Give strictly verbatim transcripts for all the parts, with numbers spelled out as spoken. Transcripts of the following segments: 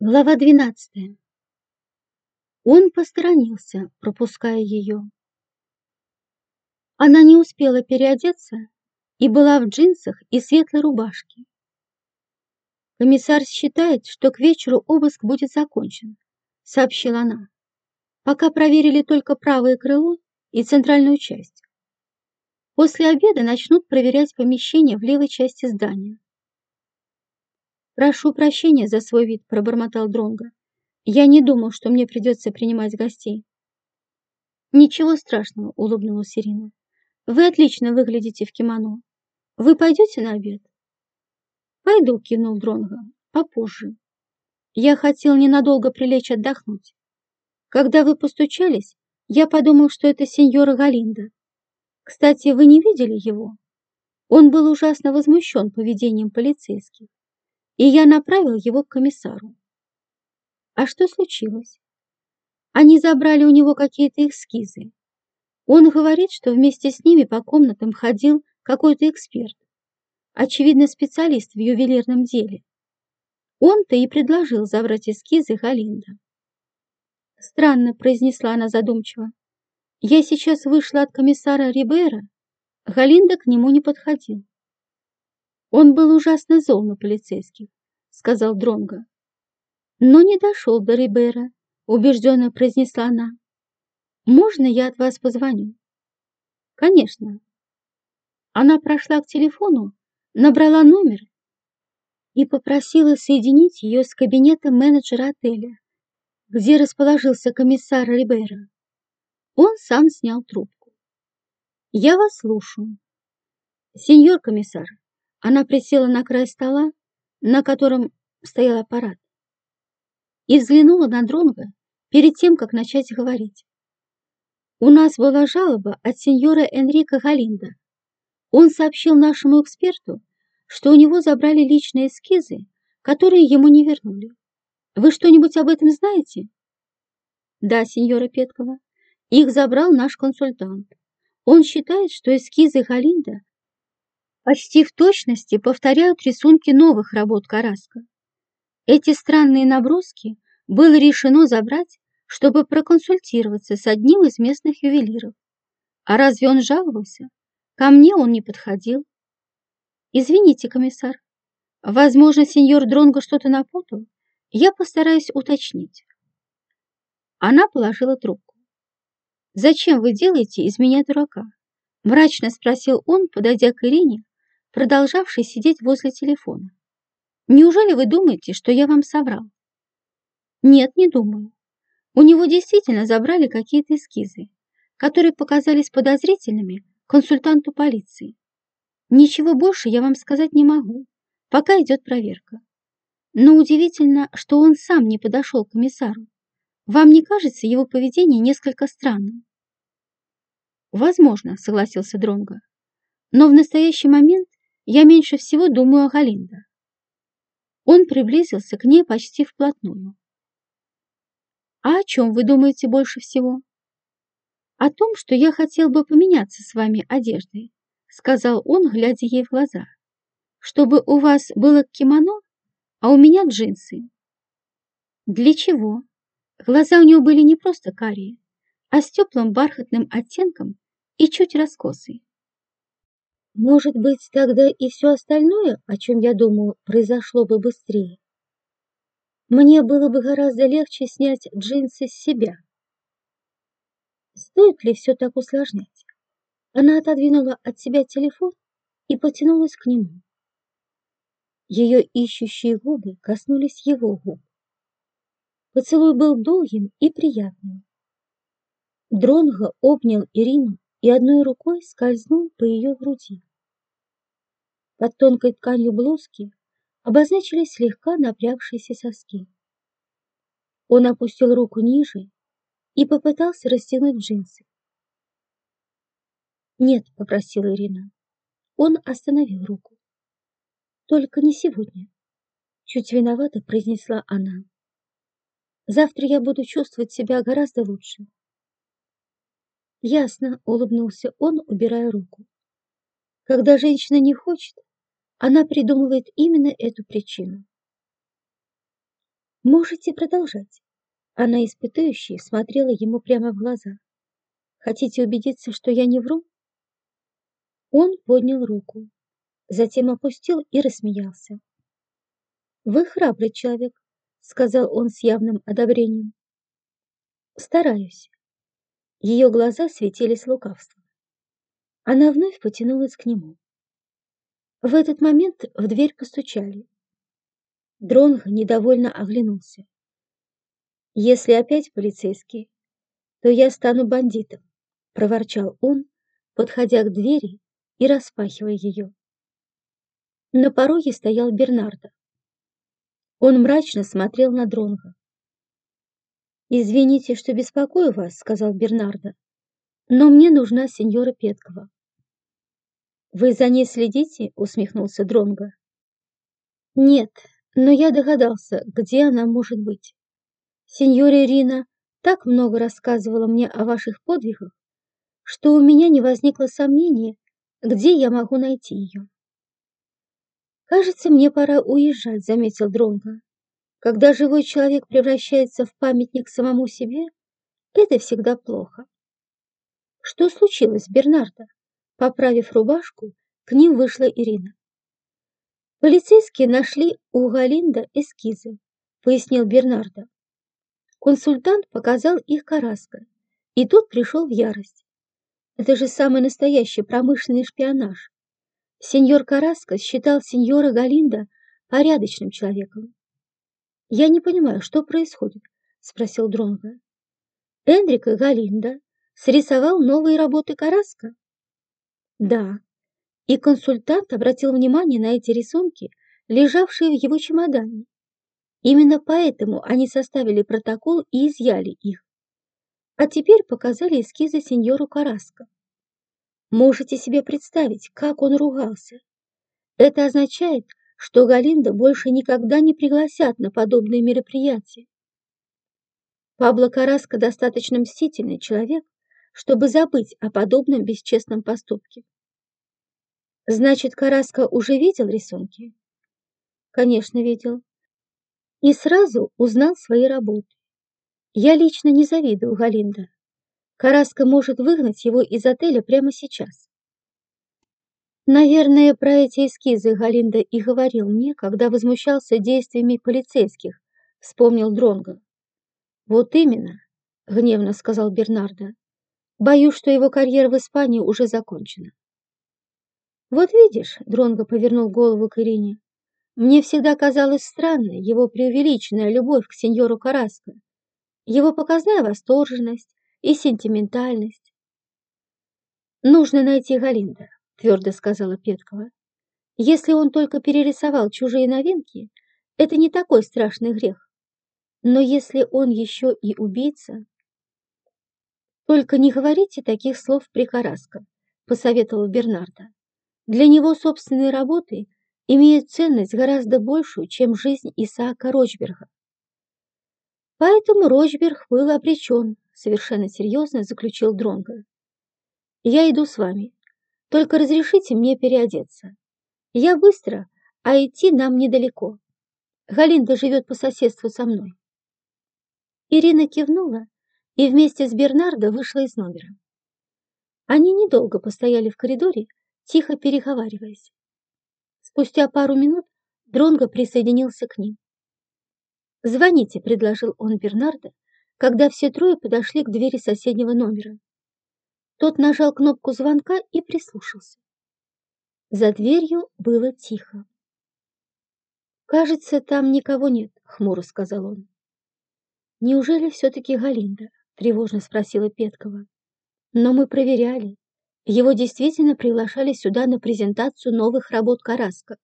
Глава двенадцатая. Он посторонился, пропуская ее. Она не успела переодеться и была в джинсах и светлой рубашке. «Комиссар считает, что к вечеру обыск будет закончен», — сообщила она. «Пока проверили только правое крыло и центральную часть. После обеда начнут проверять помещения в левой части здания». «Прошу прощения за свой вид», — пробормотал Дронго. «Я не думал, что мне придется принимать гостей». «Ничего страшного», — улыбнулась Ирина. «Вы отлично выглядите в кимоно. Вы пойдете на обед?» «Пойду», — кивнул Дронго. «Попозже. Я хотел ненадолго прилечь отдохнуть. Когда вы постучались, я подумал, что это сеньора Галинда. Кстати, вы не видели его? Он был ужасно возмущен поведением полицейских, и я направил его к комиссару». «А что случилось?» «Они забрали у него какие-то эскизы. Он говорит, что вместе с ними по комнатам ходил какой-то эксперт, очевидно, специалист в ювелирном деле. Он-то и предложил забрать эскизы Галинда». «Странно», — произнесла она задумчиво. «Я сейчас вышла от комиссара Рибейро. Галинда к нему не подходил». «Он был ужасно зол на полицейских», — сказал Дронго. «Но не дошел до Рибейро», — убежденно произнесла она. «Можно я от вас позвоню?» «Конечно». Она прошла к телефону, набрала номер и попросила соединить ее с кабинетом менеджера отеля, где расположился комиссар Рибейро. Он сам снял трубку. «Я вас слушаю». «Сеньор комиссар». Она присела на край стола, на котором стоял аппарат, и взглянула на Дронго перед тем, как начать говорить. «У нас была жалоба от сеньора Энрико Галинда. Он сообщил нашему эксперту, что у него забрали личные эскизы, которые ему не вернули. Вы что-нибудь об этом знаете?» «Да, сеньора Петкова. Их забрал наш консультант. Он считает, что эскизы Галинда почти в точности повторяют рисунки новых работ Караско. Эти странные наброски было решено забрать, чтобы проконсультироваться с одним из местных ювелиров. А разве он жаловался? Ко мне он не подходил». «Извините, комиссар, возможно, сеньор Дронго что-то напутал. Я постараюсь уточнить». Она положила трубку. «Зачем вы делаете из меня дурака?» — мрачно спросил он, подойдя к Ирине, продолжавшей сидеть возле телефона. «Неужели вы думаете, что я вам соврал?» «Нет, не думаю. У него действительно забрали какие-то эскизы, которые показались подозрительными консультанту полиции. Ничего больше я вам сказать не могу, пока идет проверка. Но удивительно, что он сам не подошел к комиссару. Вам не кажется его поведение несколько странным?» «Возможно», — согласился Дронго. «Но в настоящий момент я меньше всего думаю о Галинда». Он приблизился к ней почти вплотную. «А о чем вы думаете больше всего?» «О том, что я хотел бы поменяться с вами одеждой», — сказал он, глядя ей в глаза. «Чтобы у вас было кимоно, а у меня джинсы». «Для чего?» Глаза у него были не просто карие, а с теплым бархатным оттенком и чуть раскосые. «Может быть, тогда и все остальное, о чем я думал, произошло бы быстрее? Мне было бы гораздо легче снять джинсы с себя. Стоит ли все так усложнять?» Она отодвинула от себя телефон и потянулась к нему. Ее ищущие губы коснулись его губ. Поцелуй был долгим и приятным. Дронго обнял Ирину и одной рукой скользнул по ее груди. Под тонкой тканью блузки обозначились слегка напрягшиеся соски. Он опустил руку ниже и попытался расстегнуть джинсы. «Нет», — попросила Ирина. Он остановил руку. «Только не сегодня», — чуть виновато произнесла она. «Завтра я буду чувствовать себя гораздо лучше». «Ясно», — улыбнулся он, убирая руку. «Когда женщина не хочет, она придумывает именно эту причину». Можете продолжать. Она испытующе смотрела ему прямо в глаза. Хотите убедиться, что я не вру? Он поднял руку, затем опустил и рассмеялся. Вы храбрый человек, сказал он с явным одобрением. Стараюсь. Ее глаза светились лукавством. Она вновь потянулась к нему. В этот момент в дверь постучали. Дронго недовольно оглянулся. «Если опять полицейский, то я стану бандитом», — проворчал он, подходя к двери и распахивая ее. На пороге стоял Бернардо. Он мрачно смотрел на Дронго. «Извините, что беспокою вас», — сказал Бернардо, «но мне нужна сеньора Петкова». «Вы за ней следите?» — усмехнулся Дронго. «Нет, но я догадался, где она может быть. Сеньора Ирина так много рассказывала мне о ваших подвигах, что у меня не возникло сомнения, где я могу найти ее». «Кажется, мне пора уезжать», — заметил Дронго. «Когда живой человек превращается в памятник самому себе, это всегда плохо». «Что случилось, Бернардо?» Поправив рубашку, к ним вышла Ирина. «Полицейские нашли у Галиндо эскизы», — пояснил Бернардо. Консультант показал их Карраско, и тот пришел в ярость. Это же самый настоящий промышленный шпионаж. Сеньор Карраско считал сеньора Галиндо порядочным человеком. «Я не понимаю, что происходит?» — спросил Дронго. «Энрико Галиндо срисовал новые работы Карраско?» «Да». И консультант обратил внимание на эти рисунки, лежавшие в его чемодане. Именно поэтому они составили протокол и изъяли их. А теперь показали эскизы сеньору Карраско. Можете себе представить, как он ругался? Это означает, что Галиндо больше никогда не пригласят на подобные мероприятия. Пабло Карраско достаточно мстительный человек, чтобы забыть о подобном бесчестном поступке. Значит, Карраско уже видел рисунки? Конечно, видел. И сразу узнал свои работы. Я лично не завидую Галиндо. Карраско может выгнать его из отеля прямо сейчас. Наверное, про эти эскизы Галиндо и говорил мне, когда возмущался действиями полицейских, вспомнил Дронго. Вот именно, гневно сказал Бернардо. Боюсь, что его карьера в Испании уже закончена. Вот видишь, Дронго повернул голову к Ирине. Мне всегда казалось странной его преувеличенная любовь к сеньору Карраско, его показная восторженность и сентиментальность. «Нужно найти Галиндо», — твердо сказала Петкова. «Если он только перерисовал чужие новинки, это не такой страшный грех. Но если он еще и убийца...» «Только не говорите таких слов при Карраско», — посоветовал Бернардо. «Для него собственные работы имеют ценность гораздо большую, чем жизнь Исаака Рочберга». «Поэтому Рочберг был обречен», — совершенно серьезно заключил Дронго. «Я иду с вами. Только разрешите мне переодеться. Я быстро, а идти нам недалеко. Галиндо живет по соседству со мной». Ирина кивнула и вместе с Бернардо вышла из номера. Они недолго постояли в коридоре, тихо переговариваясь. Спустя пару минут Дронго присоединился к ним. «Звоните», — предложил он Бернардо, когда все трое подошли к двери соседнего номера. Тот нажал кнопку звонка и прислушался. За дверью было тихо. «Кажется, там никого нет», — хмуро сказал он. «Неужели все-таки Галиндо?» — тревожно спросила Петкова. «Но мы проверяли. Его действительно приглашали сюда на презентацию новых работ Карраско».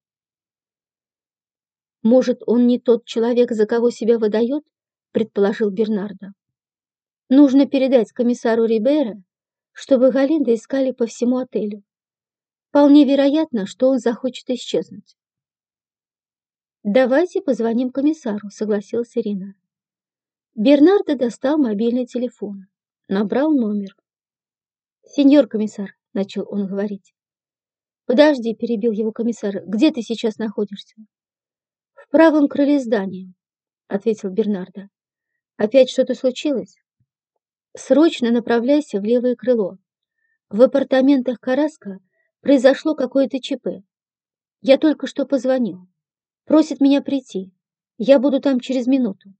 «Может, он не тот человек, за кого себя выдает?» — предположил Бернардо. «Нужно передать комиссару Рибейро, чтобы Галиндо искали по всему отелю. Вполне вероятно, что он захочет исчезнуть». «Давайте позвоним комиссару», — согласилась Ирина. Бернардо достал мобильный телефон, набрал номер. «Сеньор комиссар», — начал он говорить. «Подожди», — перебил его комиссар, — «где ты сейчас находишься?» «В правом крыле здания. ответил Бернардо. Опять что-то случилось? Срочно направляйся в левое крыло. В апартаментах Караско произошло какое-то ЧП. Я только что позвонил. Просит меня прийти. Я буду там через минуту.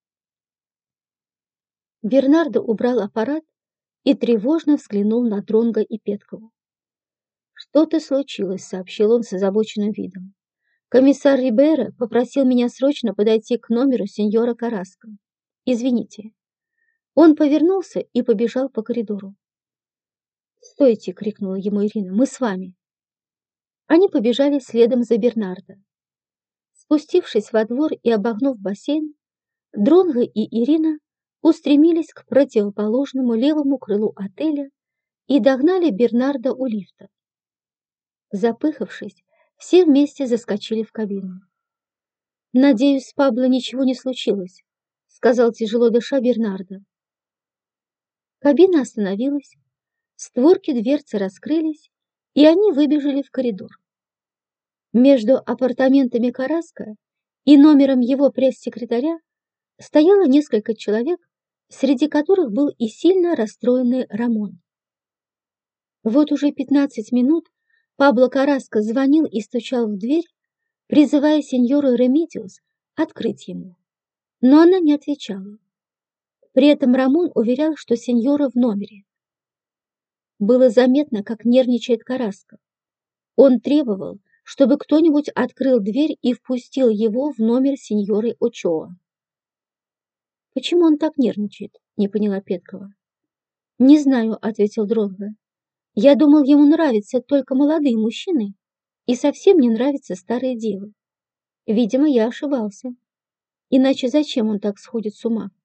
Бернардо убрал аппарат и тревожно взглянул на Дронго и Петкову. «Что-то случилось», — сообщил он с озабоченным видом. «Комиссар Рибейро попросил меня срочно подойти к номеру сеньора Караско. Извините». Он повернулся и побежал по коридору. «Стойте!» — крикнула ему Ирина. «Мы с вами!» Они побежали следом за Бернардо. Спустившись во двор и обогнув бассейн, Дронго и Ирина устремились к противоположному левому крылу отеля и догнали Бернардо у лифта. Запыхавшись, все вместе заскочили в кабину. «Надеюсь, с Пабло ничего не случилось», — сказал тяжело дыша Бернардо. Кабина остановилась, створки дверцы раскрылись, и они выбежали в коридор. Между апартаментами Караско и номером его пресс-секретаря стояло несколько человек, среди которых был и сильно расстроенный Рамон. Вот уже пятнадцать минут Пабло Караско звонил и стучал в дверь, призывая сеньору Ремедиус открыть ему. Но она не отвечала. При этом Рамон уверял, что сеньора в номере. Было заметно, как нервничает Караско. Он требовал, чтобы кто-нибудь открыл дверь и впустил его в номер сеньоры Очоа. «Почему он так нервничает?» — не поняла Петкова. «Не знаю», — ответил Дронго. «Я думал, ему нравятся только молодые мужчины и совсем не нравятся старые девы. Видимо, я ошибался. Иначе зачем он так сходит с ума?»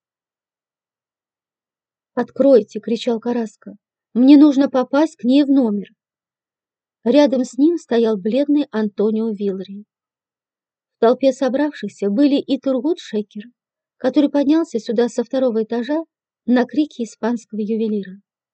«Откройте!» — кричал Караско. «Мне нужно попасть к ней в номер». Рядом с ним стоял бледный Антонио Виллари. В толпе собравшихся были и Тургут Шекер, который поднялся сюда со второго этажа на крики испанского ювелира.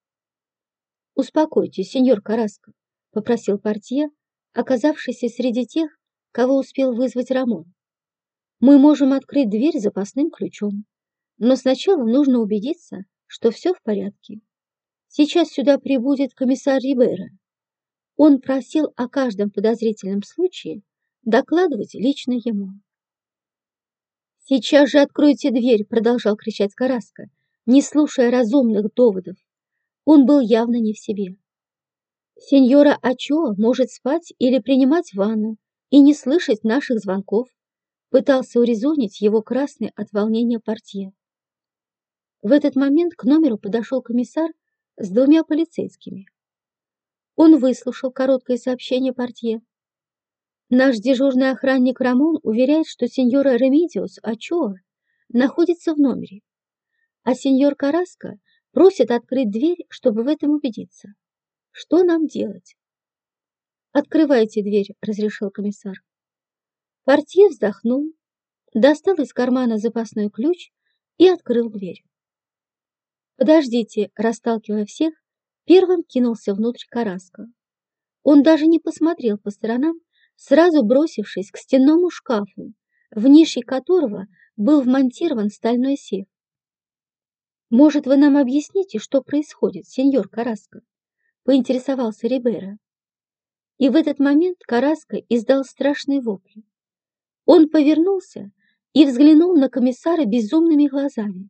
«Успокойтесь, сеньор Караско», — попросил портье, оказавшийся среди тех, кого успел вызвать Рамон. «Мы можем открыть дверь запасным ключом, но сначала нужно убедиться, что все в порядке. Сейчас сюда прибудет комиссар Рибейро. Он просил о каждом подозрительном случае докладывать лично ему». «Сейчас же откройте дверь!» — продолжал кричать Караско, не слушая разумных доводов. Он был явно не в себе. «Сеньора Очоа может спать или принимать ванну и не слышать наших звонков», — пытался урезонить его красный от волнения портье. В этот момент к номеру подошел комиссар с двумя полицейскими. Он выслушал короткое сообщение портье. «Наш дежурный охранник Рамон уверяет, что сеньора Ремедиус Очоа находится в номере, а сеньор Караско просит открыть дверь, чтобы в этом убедиться. Что нам делать?» «Открывайте дверь», — разрешил комиссар. Портье вздохнул, достал из кармана запасной ключ и открыл дверь. «Подождите», — расталкивая всех, первым кинулся внутрь Караско. Он даже не посмотрел по сторонам, сразу бросившись к стенному шкафу, в нише которого был вмонтирован стальной сейф. «Может, вы нам объясните, что происходит, сеньор Караско?» — поинтересовался Рибейро. И в этот момент Караско издал страшный вопль. Он повернулся и взглянул на комиссара безумными глазами.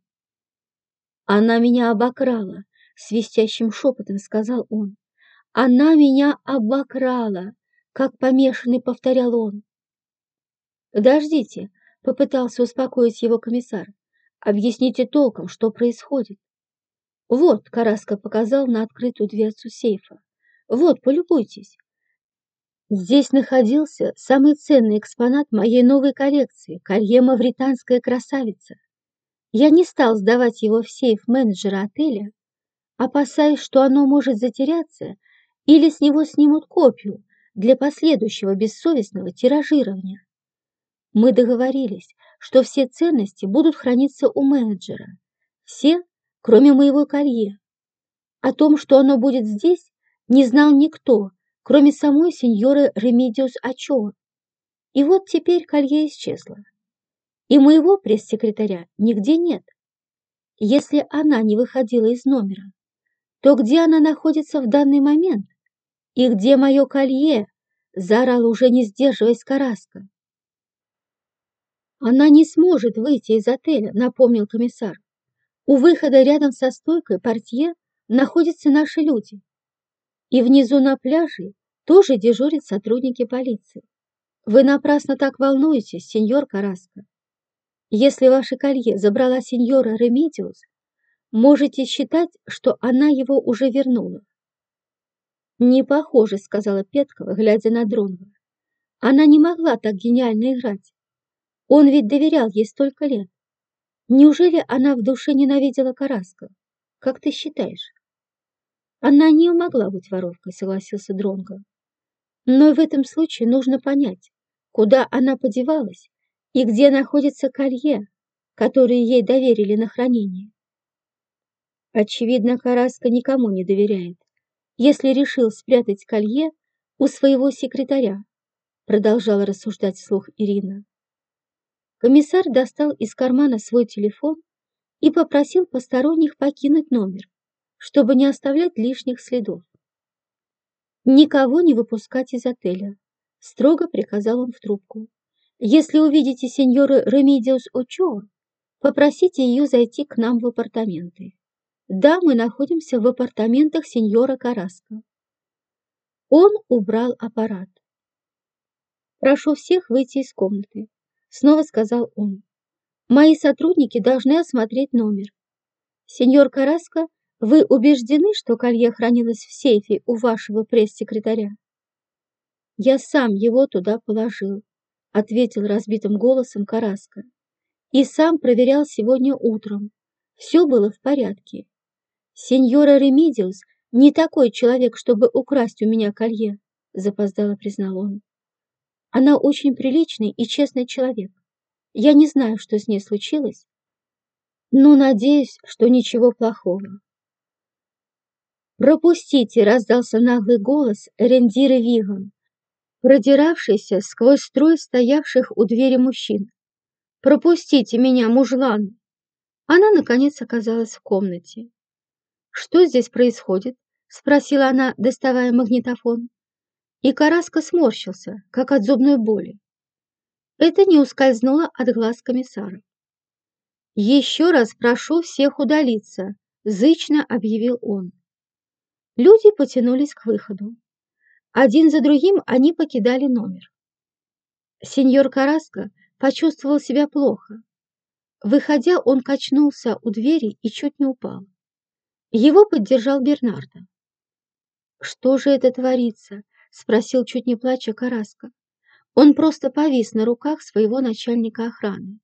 «Она меня обокрала!» — свистящим шепотом сказал он. «Она меня обокрала!» — как помешанный повторял он. «Подождите!» — попытался успокоить его комиссар. «Объясните толком, что происходит». «Вот», — Караско показал на открытую дверцу сейфа. «Вот, полюбуйтесь. Здесь находился самый ценный экспонат моей новой коллекции — колье «Мавританская красавица». Я не стал сдавать его в сейф менеджера отеля, опасаясь, что оно может затеряться или с него снимут копию для последующего бессовестного тиражирования. Мы договорились, что все ценности будут храниться у менеджера. Все, кроме моего колье. О том, что оно будет здесь, не знал никто, кроме самой сеньоры Ремедиус Очоа. И вот теперь колье исчезло. И моего пресс-секретаря нигде нет. Если она не выходила из номера, то где она находится в данный момент? И где мое колье? Заорала, уже не сдерживаясь, Караско. Она не сможет выйти из отеля, напомнил комиссар. У выхода рядом со стойкой портье находятся наши люди. И внизу на пляже тоже дежурят сотрудники полиции. Вы напрасно так волнуетесь, сеньор Караско. Если ваше колье забрала сеньора Ремедиус, можете считать, что она его уже вернула. Не похоже, сказала Петкова, глядя на Дронго. Она не могла так гениально играть. Он ведь доверял ей столько лет. Неужели она в душе ненавидела Караско? Как ты считаешь? Она не могла быть воровкой, согласился Дронго. Но в этом случае нужно понять, куда она подевалась и где находится колье, которое ей доверили на хранение. Очевидно, Караско никому не доверяет, если решил спрятать колье у своего секретаря, продолжала рассуждать вслух Ирина. Комиссар достал из кармана свой телефон и попросил посторонних покинуть номер, чтобы не оставлять лишних следов. «Никого не выпускать из отеля», — строго приказал он в трубку. «Если увидите сеньору Ремедиус Очоа, попросите ее зайти к нам в апартаменты. Да, мы находимся в апартаментах сеньора Караско». Он убрал аппарат. «Прошу всех выйти из комнаты», — снова сказал он. «Мои сотрудники должны осмотреть номер. Сеньор Караско, вы убеждены, что колье хранилось в сейфе у вашего пресс-секретаря?» «Я сам его туда положил», — ответил разбитым голосом Караско. «И сам проверял сегодня утром. Все было в порядке. Сеньора Ремедиус не такой человек, чтобы украсть у меня колье», — запоздало признал он. «Она очень приличный и честный человек. Я не знаю, что с ней случилось, но надеюсь, что ничего плохого». «Пропустите!» — раздался наглый голос Рендиры Виган, продиравшийся сквозь строй стоявших у двери мужчин. «Пропустите меня, мужлан!» Она, наконец, оказалась в комнате. «Что здесь происходит?» — спросила она, доставая магнитофон. И Караско сморщился, как от зубной боли. Это не ускользнуло от глаз комиссара. «Еще раз прошу всех удалиться», — зычно объявил он. Люди потянулись к выходу. Один за другим они покидали номер. Сеньор Караско почувствовал себя плохо. Выходя, он качнулся у двери и чуть не упал. Его поддержал Бернардо. «Что же это творится?» — спросил, чуть не плача, Караско. Он просто повис на руках своего начальника охраны.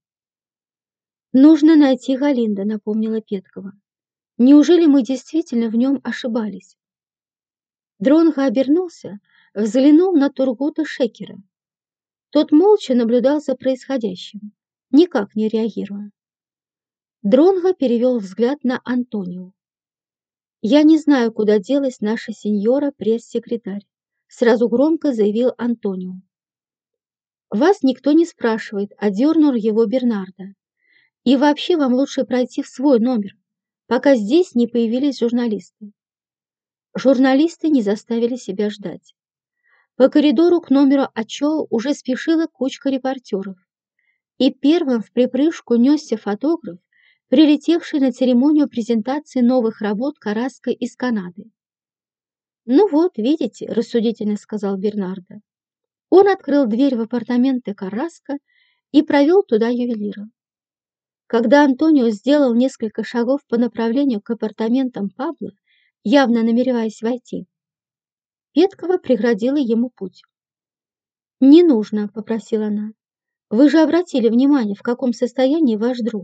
«Нужно найти Галиндо», — напомнила Петкова. «Неужели мы действительно в нем ошибались?» Дронго обернулся, взглянул на Тургута Шекера. Тот молча наблюдал за происходящим, никак не реагируя. Дронго перевел взгляд на Антонио. «Я не знаю, куда делась наша сеньора пресс-секретарь», сразу громко заявил Антонио. «Вас никто не спрашивает», — одернул его Бернардо. «И вообще вам лучше пройти в свой номер, пока здесь не появились журналисты». Журналисты не заставили себя ждать. По коридору к номеру Очоа уже спешила кучка репортеров. И первым в припрыжку несся фотограф, прилетевший на церемонию презентации новых работ Караско из Канады. «Ну вот, видите», — рассудительно сказал Бернардо. Он открыл дверь в апартаменты Караско и провел туда ювелира. Когда Антонио сделал несколько шагов по направлению к апартаментам Пабло, явно намереваясь войти, Петкова преградила ему путь. «Не нужно», — попросила она. «Вы же обратили внимание, в каком состоянии ваш друг».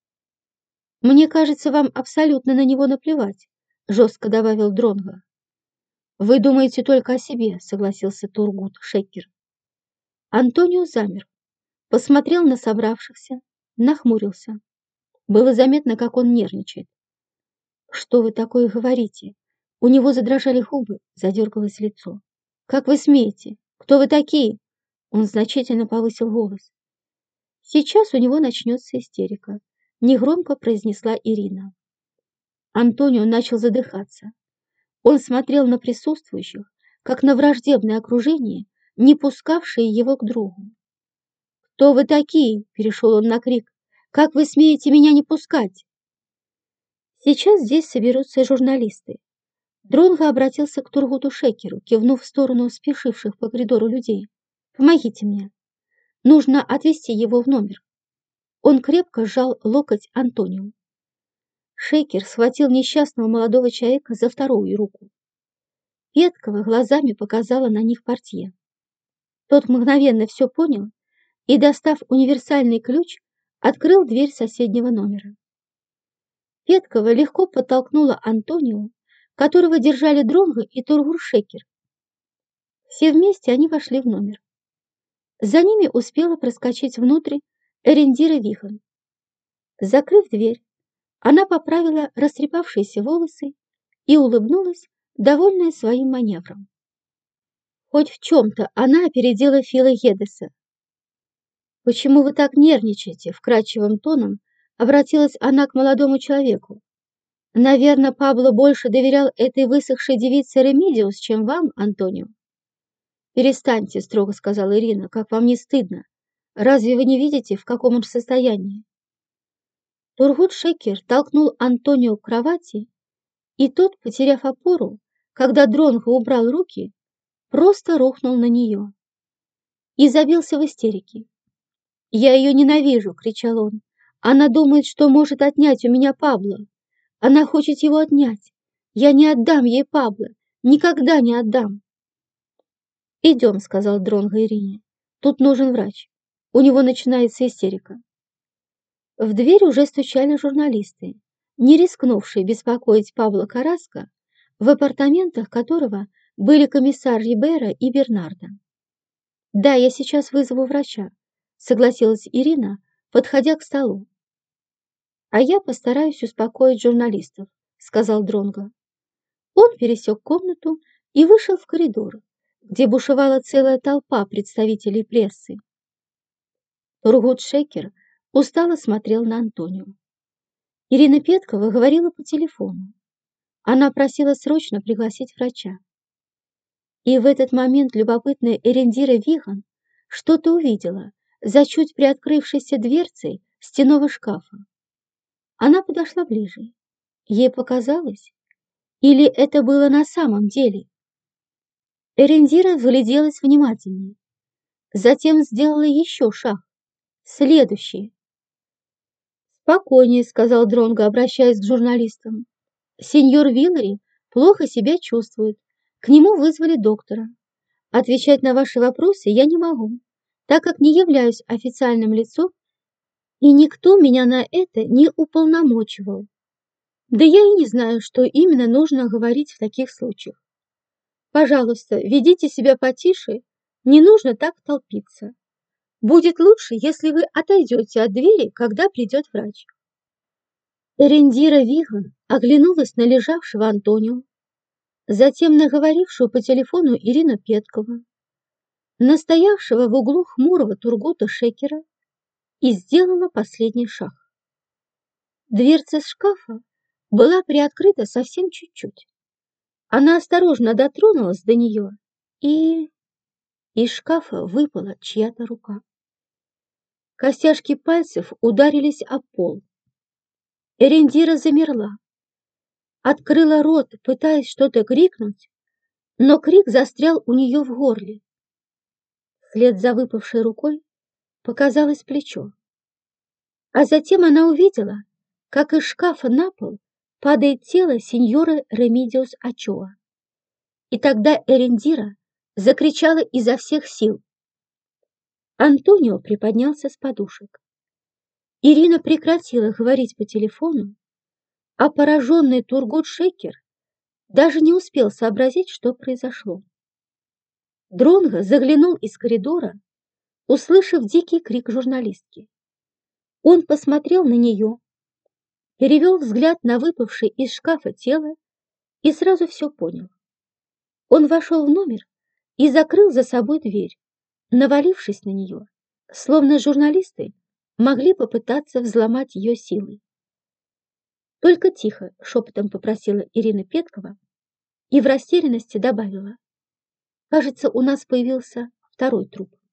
«Мне кажется, вам абсолютно на него наплевать», — жестко добавил Дронго. «Вы думаете только о себе», — согласился Тургут Шекер. Антонио замер, посмотрел на собравшихся, нахмурился. Было заметно, как он нервничает. «Что вы такое говорите?» У него задрожали губы, задергалось лицо. «Как вы смеете? Кто вы такие?» Он значительно повысил голос. Сейчас у него начнется истерика, негромко произнесла Ирина. Антонио начал задыхаться. Он смотрел на присутствующих, как на враждебное окружение, не пускавшее его к другу. «Кто вы такие?» – перешел он на крик. «Как вы смеете меня не пускать?» Сейчас здесь соберутся журналисты. Дронго обратился к Тургуту Шекеру, кивнув в сторону спешивших по коридору людей. «Помогите мне. Нужно отвезти его в номер». Он крепко сжал локоть Антонио. Шекер схватил несчастного молодого человека за вторую руку. Петкова глазами показала на них портье. Тот мгновенно все понял и, достав универсальный ключ, открыл дверь соседнего номера. Петкова легко подтолкнула Антонио, которого держали Дронго и Тургут Шекер. Все вместе они вошли в номер. За ними успела проскочить внутрь Эрендира Вихан. Закрыв дверь, она поправила растрепавшиеся волосы и улыбнулась, довольная своим маневром. Хоть в чем-то она опередила Фила Геддеса. «Почему вы так нервничаете?» — вкрадчивым тоном обратилась она к молодому человеку. «Наверное, Пабло больше доверял этой высохшей девице Ремидиус, чем вам, Антонио». «Перестаньте», — строго сказала Ирина, — «как вам не стыдно? Разве вы не видите, в каком он состоянии?» Тургут Шекер толкнул Антонио к кровати, и тот, потеряв опору, когда Дронго убрал руки, просто рухнул на нее и забился в истерике. «Я ее ненавижу!» — кричал он. «Она думает, что может отнять у меня Пабло. Она хочет его отнять. Я не отдам ей Пабло. Никогда не отдам!» «Идем», — сказал Дронго Ирине. «Тут нужен врач. У него начинается истерика». В дверь уже стучали журналисты, не рискнувшие беспокоить Пабло Караско, в апартаментах которого были комиссар Рибера и Бернардо. «Да, я сейчас вызову врача», — согласилась Ирина, подходя к столу. «А я постараюсь успокоить журналистов», — сказал Дронго. Он пересек комнату и вышел в коридор, где бушевала целая толпа представителей прессы. Тургут Шекер устало смотрел на Антонио. Ирина Петкова говорила по телефону. Она просила срочно пригласить врача. И в этот момент любопытная Эрендира Вихан что-то увидела за чуть приоткрывшейся дверцей стенного шкафа. Она подошла ближе. Ей показалось, или это было на самом деле? Эрендира вгляделась внимательнее. Затем сделала еще шаг. Следующий. «Спокойнее», — сказал Дронго, обращаясь к журналистам. «Сеньор Виллари плохо себя чувствует. К нему вызвали доктора. Отвечать на ваши вопросы я не могу, так как не являюсь официальным лицом, и никто меня на это не уполномочивал. Да я и не знаю, что именно нужно говорить в таких случаях. Пожалуйста, ведите себя потише, не нужно так толпиться. Будет лучше, если вы отойдете от двери, когда придет врач». Эрендира Вихан оглянулась на лежавшего Антонио, затем на говорившую по телефону Ирину Петкову, на стоявшего в углу хмурого Тургута Шекера и сделала последний шаг. Дверца шкафа была приоткрыта совсем чуть-чуть. Она осторожно дотронулась до нее, и из шкафа выпала чья-то рука. Костяшки пальцев ударились о пол. Эрендира замерла, открыла рот, пытаясь что-то крикнуть, но крик застрял у нее в горле. Вслед за выпавшей рукой показалось плечо. А затем она увидела, как из шкафа на пол падает тело сеньора Ремидиус Ачоа. И тогда Эрендира закричала изо всех сил. Антонио приподнялся с подушек. Ирина прекратила говорить по телефону, а пораженный Тургут Шекер даже не успел сообразить, что произошло. Дронго заглянул из коридора, услышав дикий крик журналистки. Он посмотрел на нее, перевел взгляд на выпавшее из шкафа тело и сразу все понял. Он вошел в номер и закрыл за собой дверь, навалившись на нее, словно журналисты могли попытаться взломать ее силой. Только тихо, шепотом попросила Ирина Петкова и в растерянности добавила: «Кажется, у нас появился второй труп».